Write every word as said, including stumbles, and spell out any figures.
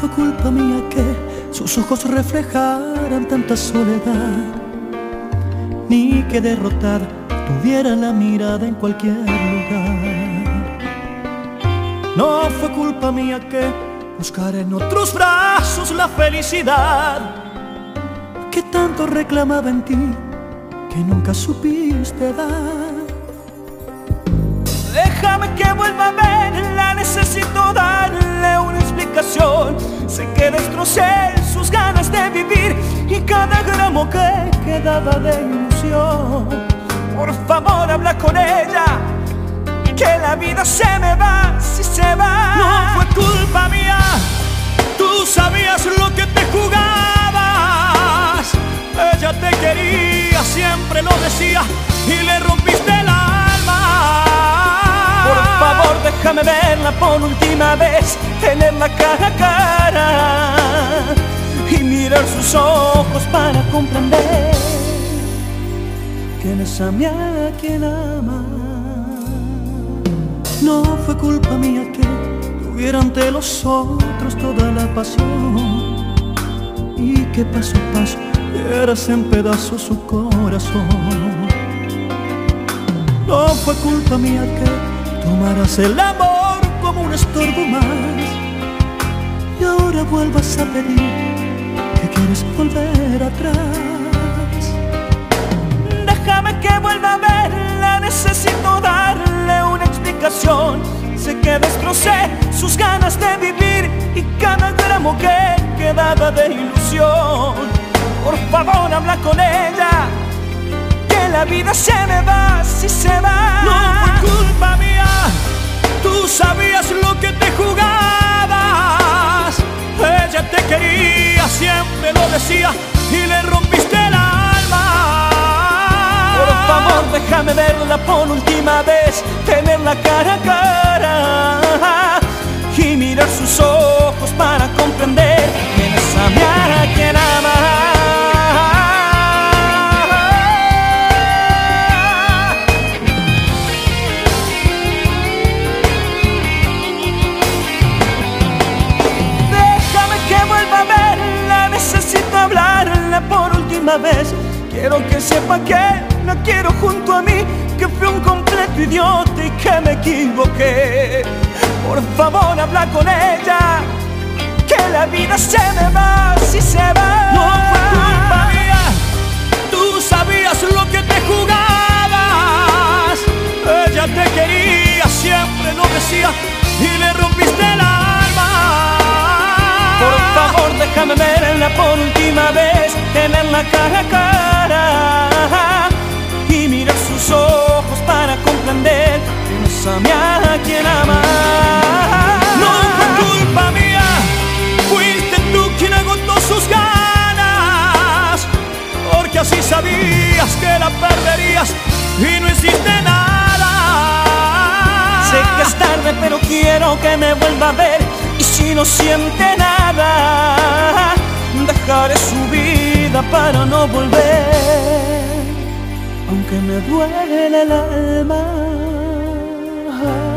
fue culpa mía que sus ojos reflejaran tanta soledad, ni que derrotada tuviera la mirada en cualquier lugar. No fue culpa mía que buscara en otros brazos la felicidad que tanto reclamaba en ti, que nunca supiste dar. Déjame que vuelva a verla, necesito darle una explicación. Sé que destrocé sus ganas de vivir y cada gramo que quedaba de ilusión. Por favor, habla con ella, que la vida se me va si se va. No fue culpa mía, tú sabías lo que te jugabas. Ella te quería, siempre lo decía, y le rompiste el alma. Por favor, déjame verla por última vez, tenerla cara a cara y mirar sus ojos para comprender quién es a mí a quien ama. No fue culpa mía que tuviera ante los otros toda la pasión y que paso a paso dieras en pedazos su corazón. No fue culpa mía que tomaras el amor como un estorbo más y ahora vuelvas a pedir que quieres volver atrás. Déjame que vuelva a verla, necesito darle una explicación. Sé que destrocé sus ganas de vivir y cada gramo que quedaba de ilusión. Por favor, habla con ella, que la vida se me va si se va. No fue culpa mía, tú sabías lo que te jugabas. Ella te quería, siempre lo decía, y le rompiste el alma. Por favor, déjame verla por última vez, tenerla cara a cara y mirar sus ojos para comprender quién es a mí a quien ama. Necesito hablarle por última vez. Quiero que sepa que la quiero junto a mí, que fui un completo idiota y que me equivoqué. Por favor, habla con ella, que la vida se me va si se va. No fue culpa mía, tú sabías lo que te jugabas. Ella te quería, siempre lo decía, y le rompiste el alma. Por favor, déjame verla por última vez, tenerla cara a cara y mirar sus ojos para comprender que no es a mí a quien ama. No fue culpa mía, fuiste tú quien agotó sus ganas, porque así sabías que la perderías y no hiciste nada. Sé que es tarde, pero quiero que me vuelva a ver. Y si no siente nada, dejaré su vida para no volver, aunque me duele el alma.